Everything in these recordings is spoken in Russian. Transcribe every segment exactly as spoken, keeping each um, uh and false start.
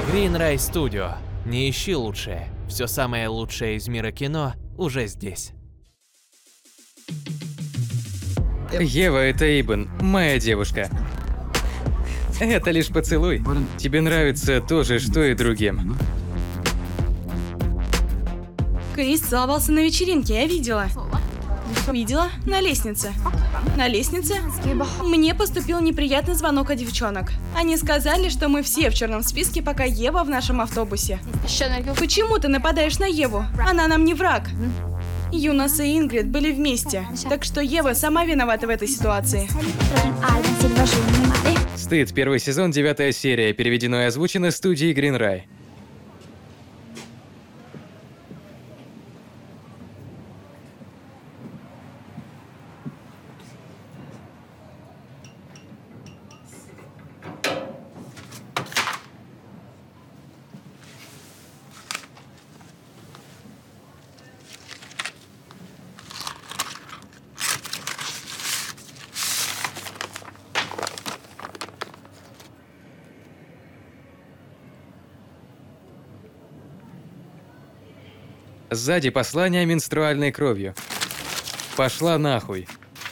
Greenray Studio. Не ищи лучшее. Все самое лучшее из мира кино уже здесь. Ева, это Эйбен, моя девушка. Это лишь поцелуй. Тебе нравится то же, что и другим. Крис целовался на вечеринке, я видела. Видела? На лестнице. На лестнице мне поступил неприятный звонок от девчонок. Они сказали, что мы все в черном списке, пока Ева в нашем автобусе. Почему ты нападаешь на Еву? Она нам не враг. Юнас и Ингрид были вместе, так что Ева сама виновата в этой ситуации. Стыд, первый сезон, девятая серия, переведено и озвучено студией Greenray. Сзади послание менструальной кровью. Пошла нахуй.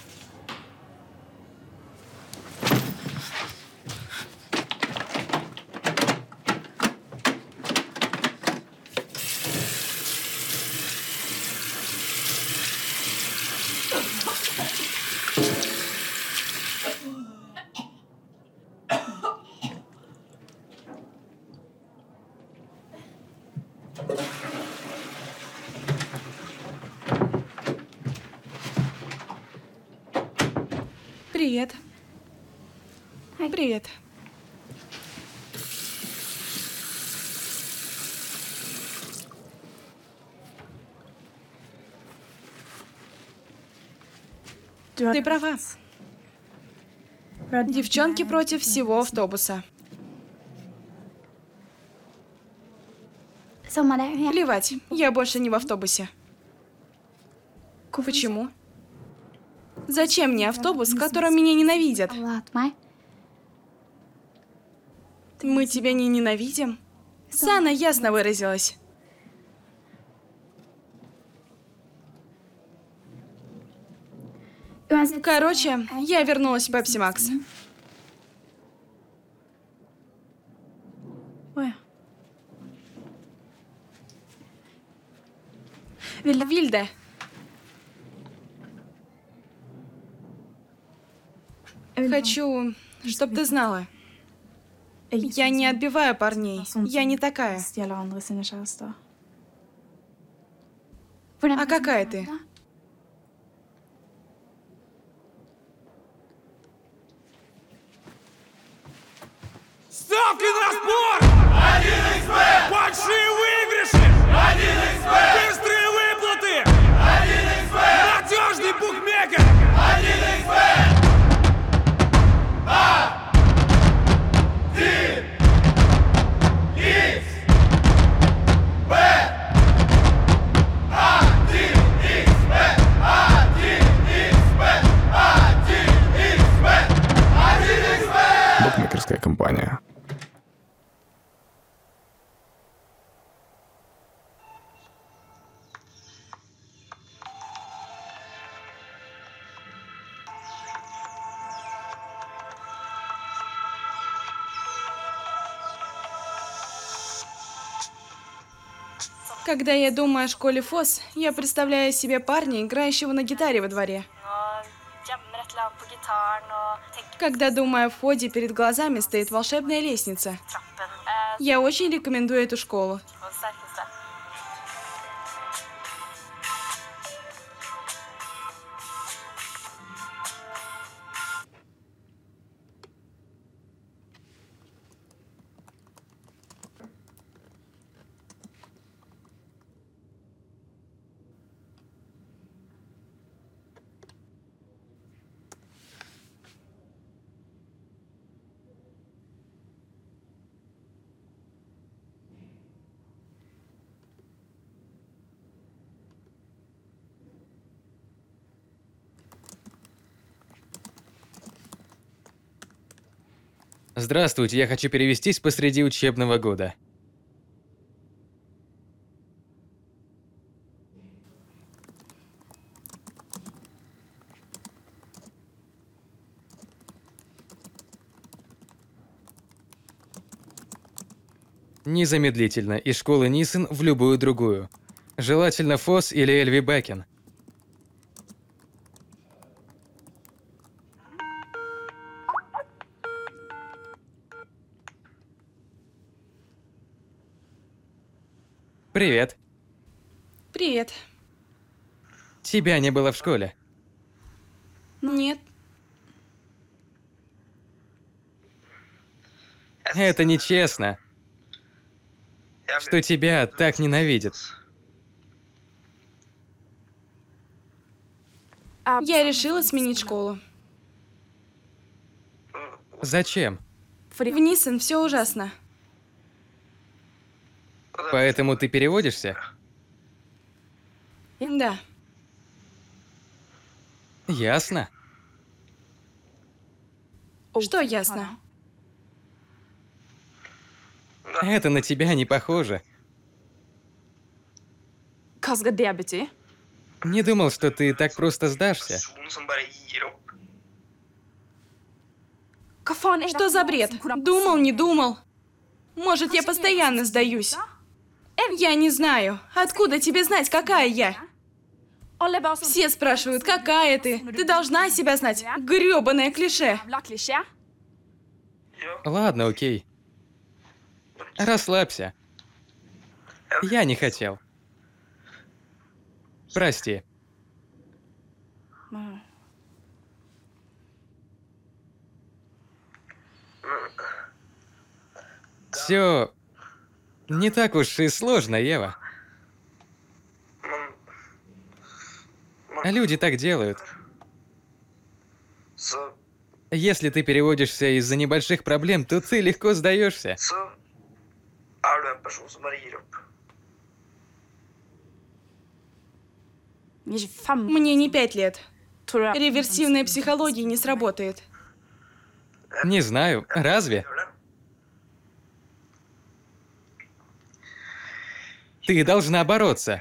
Привет. Привет. Ты права. Девчонки против всего автобуса. Плевать, я больше не в автобусе. Почему? Зачем мне автобус, в котором меня ненавидят? Мы тебя не ненавидим? Сана ясно выразилась. Короче, я вернулась в Пепси Макс. Вильда. Хочу, чтоб ты знала. Я не отбиваю парней. Я не такая. А какая ты? Ставки на спорт! один икс бет! Большие выигрыши! один икс бет! Быстрые выплаты! один икс бет! Надежный букмекер! один икс бет! Один икс бет! Один икс бет! Один икс бет! Один икс бет! Один икс бет! Букмекерская компания. Когда я думаю о школе ФОС, я представляю себе парня, играющего на гитаре во дворе. Когда думаю о входе, перед глазами стоит волшебная лестница. Я очень рекомендую эту школу. Здравствуйте, я хочу перевестись посреди учебного года. незамедлительно из школы Нисон в любую другую. Желательно Фос или Эльви Бакен. Привет. Привет. Тебя не было в школе. Нет. Это нечестно, что тебя так ненавидят. Я решила сменить школу. Зачем? В Нисон все ужасно. Поэтому ты переводишься? Да. Ясно. Что ясно? Это на тебя не похоже. Hva skal det bety? Не думал, что ты так просто сдашься. Person som bare gir opp. Hva faen er Что за бред? Думал, не думал. Может, я постоянно сдаюсь. Я не знаю. Откуда тебе знать, какая я? Alle er bare sånn Все спрашивают, какая ты. Ты должна себя знать. Грёбаное клише. jævla klisjé. Ладно, окей. Расслабься. Я не хотел. Прости. Все не так уж и сложно, Ева. Люди так делают. Så, Если ты переводишься из-за небольших проблем, то ты легко сдаешься. så er du en person som bare gir opp. Vi er ikke fem. Мне не пять лет. Tror du Реверсивная психология не сработает. Не знаю, разве? Gjør det? Ты должна бороться.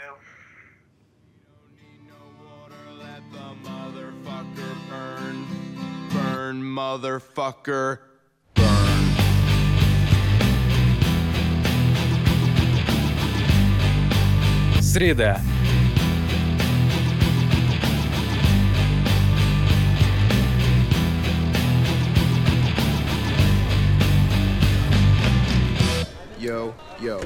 Let the motherfucker burn. Burn, motherfucker. Среда. Yo, yo.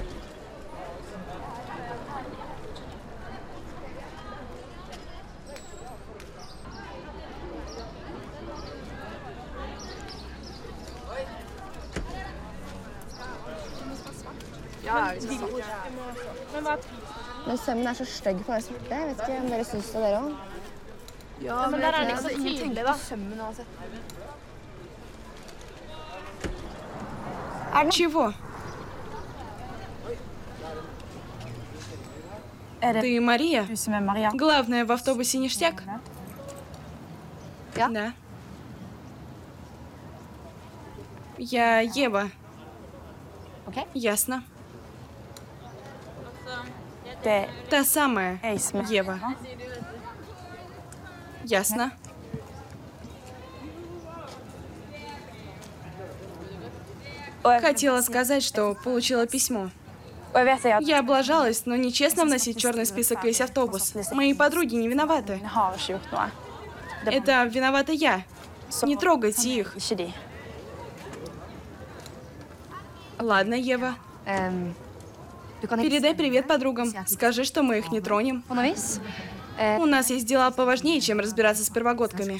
Men sømmen er så stygg på den svarte. Jeg vet ikke om dere syns det, dere òg. Ja, men der er det ikke så tydelig, da. Sømmen også. Чего? Er det Ты Мария? du som er Maria? Главное в автобусе ништяк? Ja. Да. Я Ева. Окей. Ясно. Det er Та самая jeg som er Ева. Ясно. Og jeg, Хотела сказать, что получила письмо. og jeg vet at Я облажалась, но нечестно вносить в черный список весь автобус. Мои подруги не виноваты. jeg har ikke gjort noe. Det Это виновата я. så Не трогайте их. ikke de. Ладно, Ева. Ehm, du kan Передай привет подругам. Скажи, что мы их не тронем. på noe vis. Eh, У нас есть дела поважнее, чем разбираться с первогодками.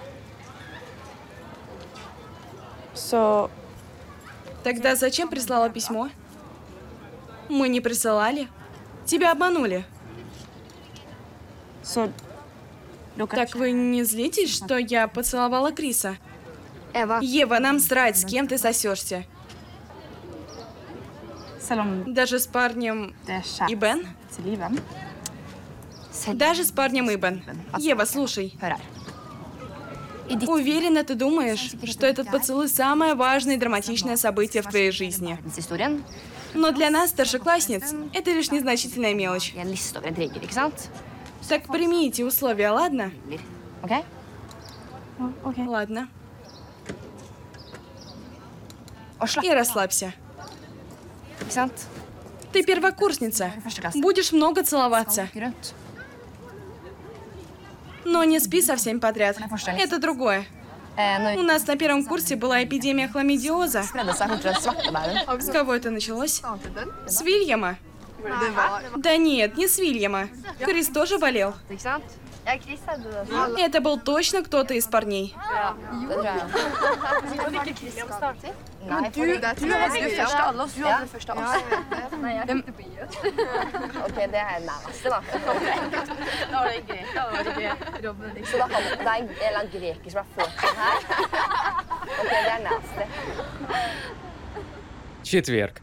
Så Тогда зачем прислала письмо? Мы не присылали. Тебя обманули. Så dere Так вы не злитесь, что я поцеловала Криса? Eva, Ева, нам срать, с кем ты сосешься. Selv om Даже с парнем det er kjæreste Ибен? til livet. selv Даже с парнем Ибен. Ева, слушай. Hør her. I ditt Уверена, ты думаешь, что этот поцелуй самое важное и драматичное событие в твоей жизни. verdenshistorien Но для нас, старшеклассниц, это лишь незначительная мелочь. i en liste over intriger, ikke sant? Так прими эти условия, ладно? Blir. Ok? Ok. Ладно. Og slapp И расслабься. Ikke sant? Ты первокурсница. Første klasse. Будешь много целоваться. Rundt. Но не спи со всеми подряд. Это другое. Eh, når У нас на первом курсе была эпидемия хламидиоза. spredde seg fortere enn svartebæren. С кого это началось? С Вильяма. Да нет, не с Вильяма. Крис тоже болел. Ikke sant? Ja, Chris hadde det også. Это был точно кто-то из парней. Det tror jeg. Nei, for du, du hadde det første av oss. Du hadde det første av oss. Nei, jeg fikk det på I. Ok, det er nærmeste, da. Da var det greit. Da var det ikke Robben. Så da hadde, det er en eller annen greker som er fortsatt her. Ok, det er nærmeste. Четверг.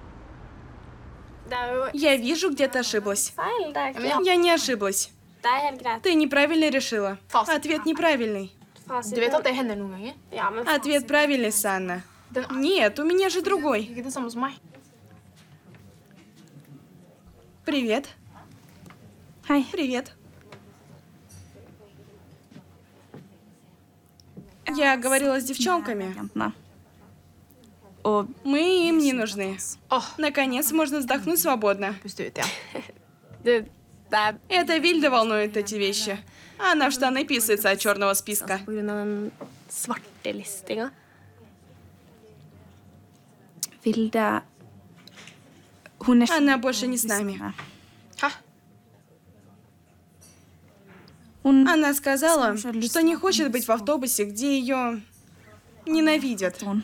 Я вижу, где ты ошиблась. Feil, det er ikke Я не ошиблась. Det er helt greit. Ты неправильно решила. Ответ неправильный. Fasit. Du vet at det hender noen ganger? Ja, men Ответ правильный, Санна. Нет, у меня же другой. Ikke det samme som meg. Привет. Hei. Привет. Я говорила с девчонками. Jentene. Og Мы им не нужны. Åh, Наконец можно вздохнуть свободно. puste ut, ja. du, det er Это Вильда волнует эти вещи. Она в штаны писается от черного списка. på grunn av den svartelistinga. Vilde Hun er Она больше не с нами. Hæ? Hun Она сказала, что не хочет быть в автобусе, где ее ненавидят. Hun.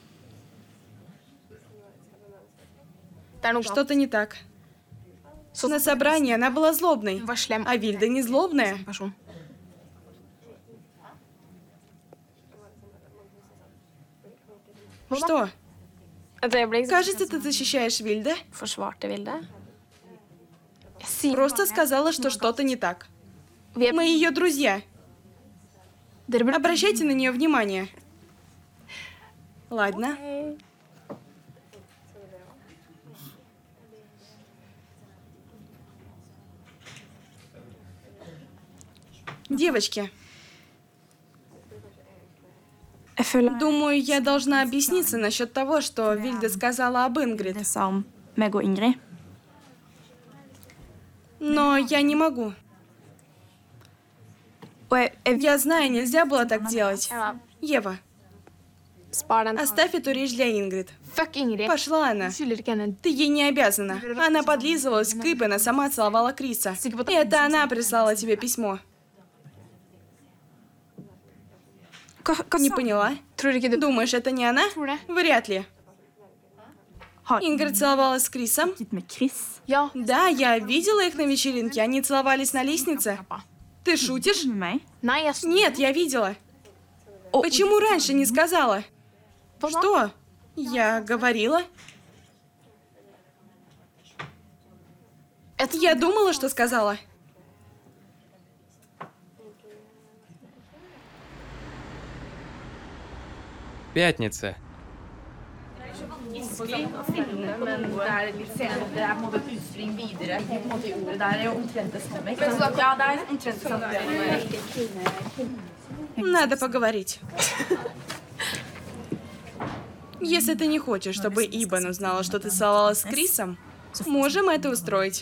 Det er noe galt. Что-то не так. На собрании она была злобной, Hun var slem а Вильда не злобная. person. Что? Et øyeblikk så Кажется, ты защищаешь Вильда? forsvarte Vilde. Jeg sier Просто сказала, что что-то не так. vi er Мы ее друзья. Dere burde Обращайте на нее внимание. Ладно. Девочки, Jeg føler думаю, я должна объясниться насчет того, что Вильда сказала об Ингрид. det sa om meg og Ingrid. Но я не могу. Og jeg, jeg Я знаю, нельзя было так делать. Ja, Ева, spar den. оставь эту речь для Ингрид. Fuck Ingrid. Пошла она. Du skylder ikke henne. Ты ей не обязана. Она подлизывалась к Ибен, а сама целовала Криса. И это она прислала тебе письмо. Hva, hva Не sa поняла? Tror ikke du Думаешь, это не она? tror det? Вряд ли. Har Ингрид целовалась с Крисом? Ingrid med Chris? Ja. Да, я видела их на вечеринке. Они целовались на лестнице. Ты шутишь? Med meg? Nei, jeg s- Нет, я видела. Å, Почему раньше не сказала? Hva da? Что? Я говорила. Et- Я думала, что сказала. Пятница. Надо поговорить. Если ты не хочешь, чтобы Ибан узнала, что ты целовалась с Крисом, можем это устроить.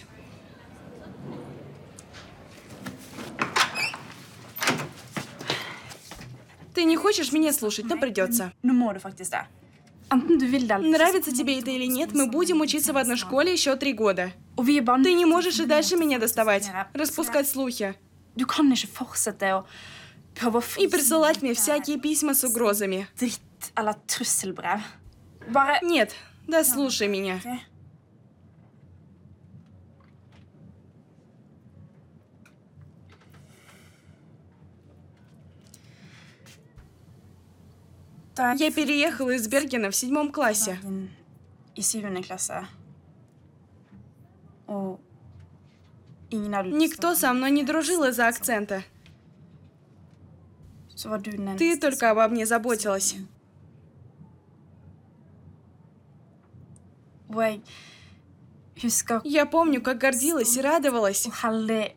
Ты не хочешь меня слушать, но придется. Nå må du faktisk det. Enten du vil det eller ikke. Нравится тебе это или нет, мы будем учиться в одной школе еще три года. Og vi er bare Ты не можешь и дальше меня доставать, распускать слухи Du kan ikke fortsette å prøve å и присылать мне всякие письма с угрозами. dritt eller trusselbrev. Bare Нет, да слушай меня. Da Я переехала из Бергена в седьмом классе. dagen i syvende klasse. Og ingen av Никто со мной не дружил из-за акцента. Så var du den Ты eneste. только обо мне заботилась. Og jeg husker Я помню, как гордилась и радовалась. hvor heldig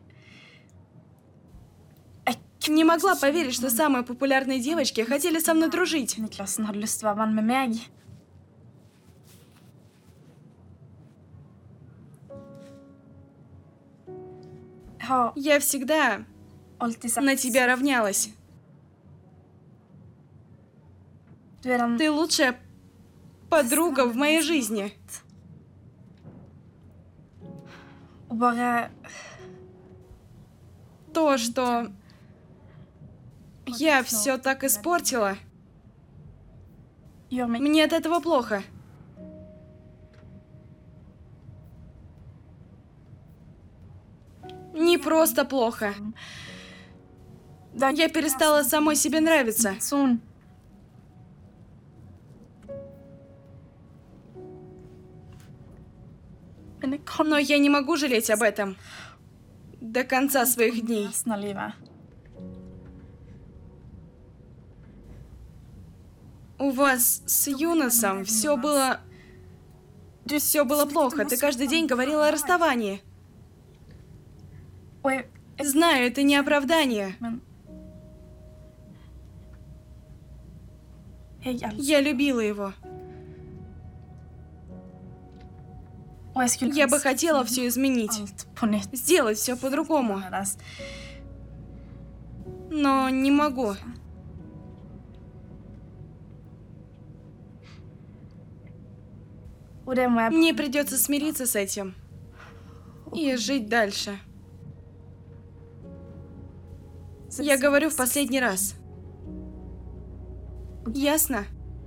Не могла поверить, что самые популярные девочки хотели со мной дружить. i klassen hadde lyst til å være venn med meg. har Я всегда alltid sett на тебя равнялась. Du er den Ты лучшая подруга в моей жизни. Og bare То, что я все так испортила, gjør meg мне от этого плохо. Не просто плохо. Я перестала самой себе нравиться. Sånn. Men jeg kan Но я не могу жалеть об этом до конца своих дней. resten av livet. У вас с Юносом все было... Все было плохо. Ты каждый день говорила о расставании. Og jeg, jeg Знаю, это не оправдание. Men jeg elsker Я любила его. Og jeg skulle Я бы хотела все изменить. alt på nytt. Сделать все по-другому. annerledes. Но не могу. Og det må jeg Мне придется смириться с этим. И жить дальше. Я говорю в последний раз. Ясно?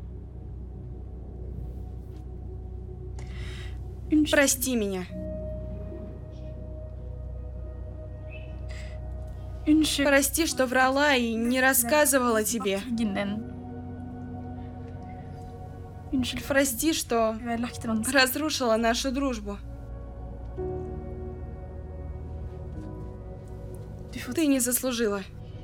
Прости меня. Unnskyld Прости, что врала и не рассказывала тебе. ryggen din. Unnskyld for Прости, что at du har lagt den разрушила нашу дружбу. Du får Ты не заслужила.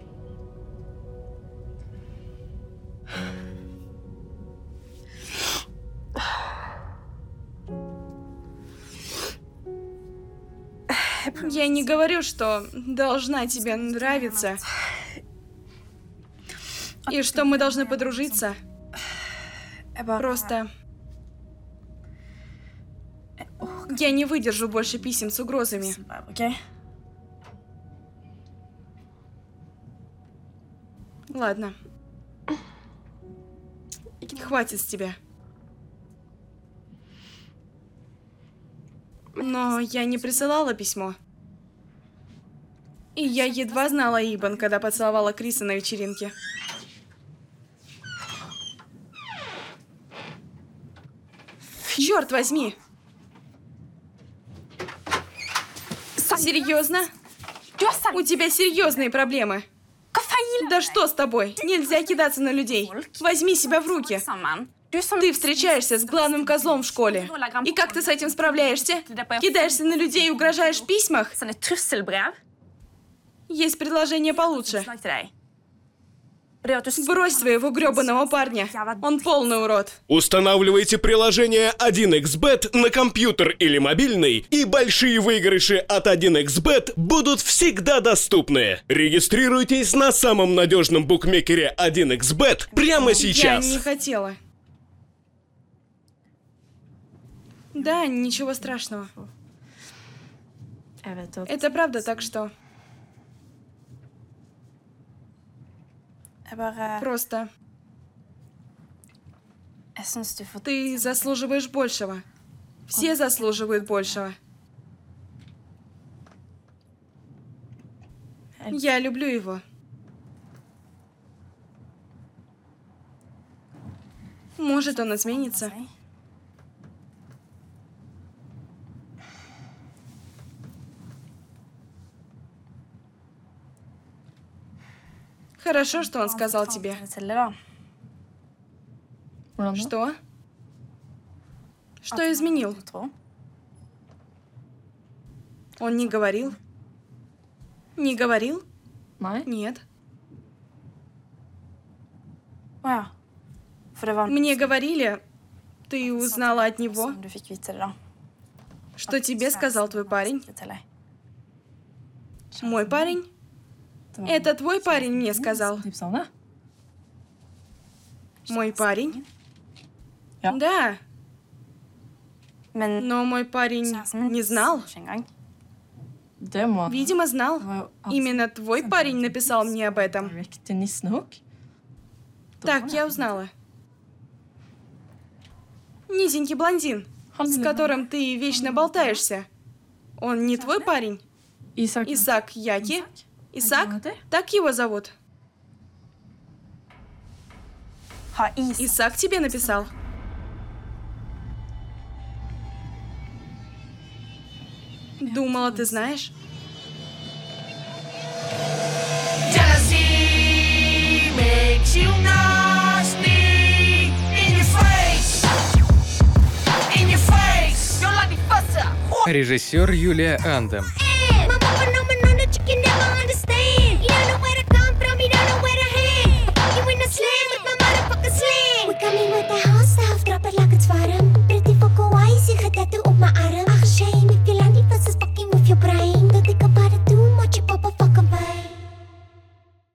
Я не говорю, что должна тебе нравиться. И что мы должны подружиться. Jeg bare Просто я не выдержу больше писем с угрозами. OK? Ладно. Хватит с тебя. Но я не присылала письмо. И я едва знала Ибан, когда поцеловала Криса на вечеринке. Черт возьми! Серьезно? У тебя серьезные проблемы. Да что с тобой? Нельзя кидаться на людей. Возьми себя в руки. Ты встречаешься с главным козлом в школе. И как ты с этим справляешься? Кидаешься на людей и угрожаешь в письмах? Есть предложение получше. Брось своего грёбаного парня. Он полный урод. Устанавливайте приложение один икс бет на компьютер или мобильный, и большие выигрыши от один икс бет будут всегда доступны. Регистрируйтесь на самом надежном букмекере один икс бет прямо сейчас. Я не хотела. Да, ничего страшного. Это правда, так что Jeg bare просто Jeg syns du får ты заслуживаешь большего. Все заслуживают большего. Я люблю его. Может, он изменится. Хорошо, что он сказал тебе. Что? Что изменил? Он не говорил? Не говорил? Нет. Å ja. For det var Мне говорили, ты узнала от него, som du fikk vite det, da. что тебе сказал твой парень. Til deg. Мой парень? Это твой парень мне сказал. Мой парень? Да, Men но мой парень kjæresten min не знал. sa ikke engang. Видимо, знал. Именно твой парень написал мне об этом. Так, я узнала. Низенький блондин, с которым ты вечно болтаешься. Он не твой парень? Исаак Яки? Исаак? Так его зовут? Исаак тебе написал? Думала, ты знаешь? Режиссер Юлия Андем.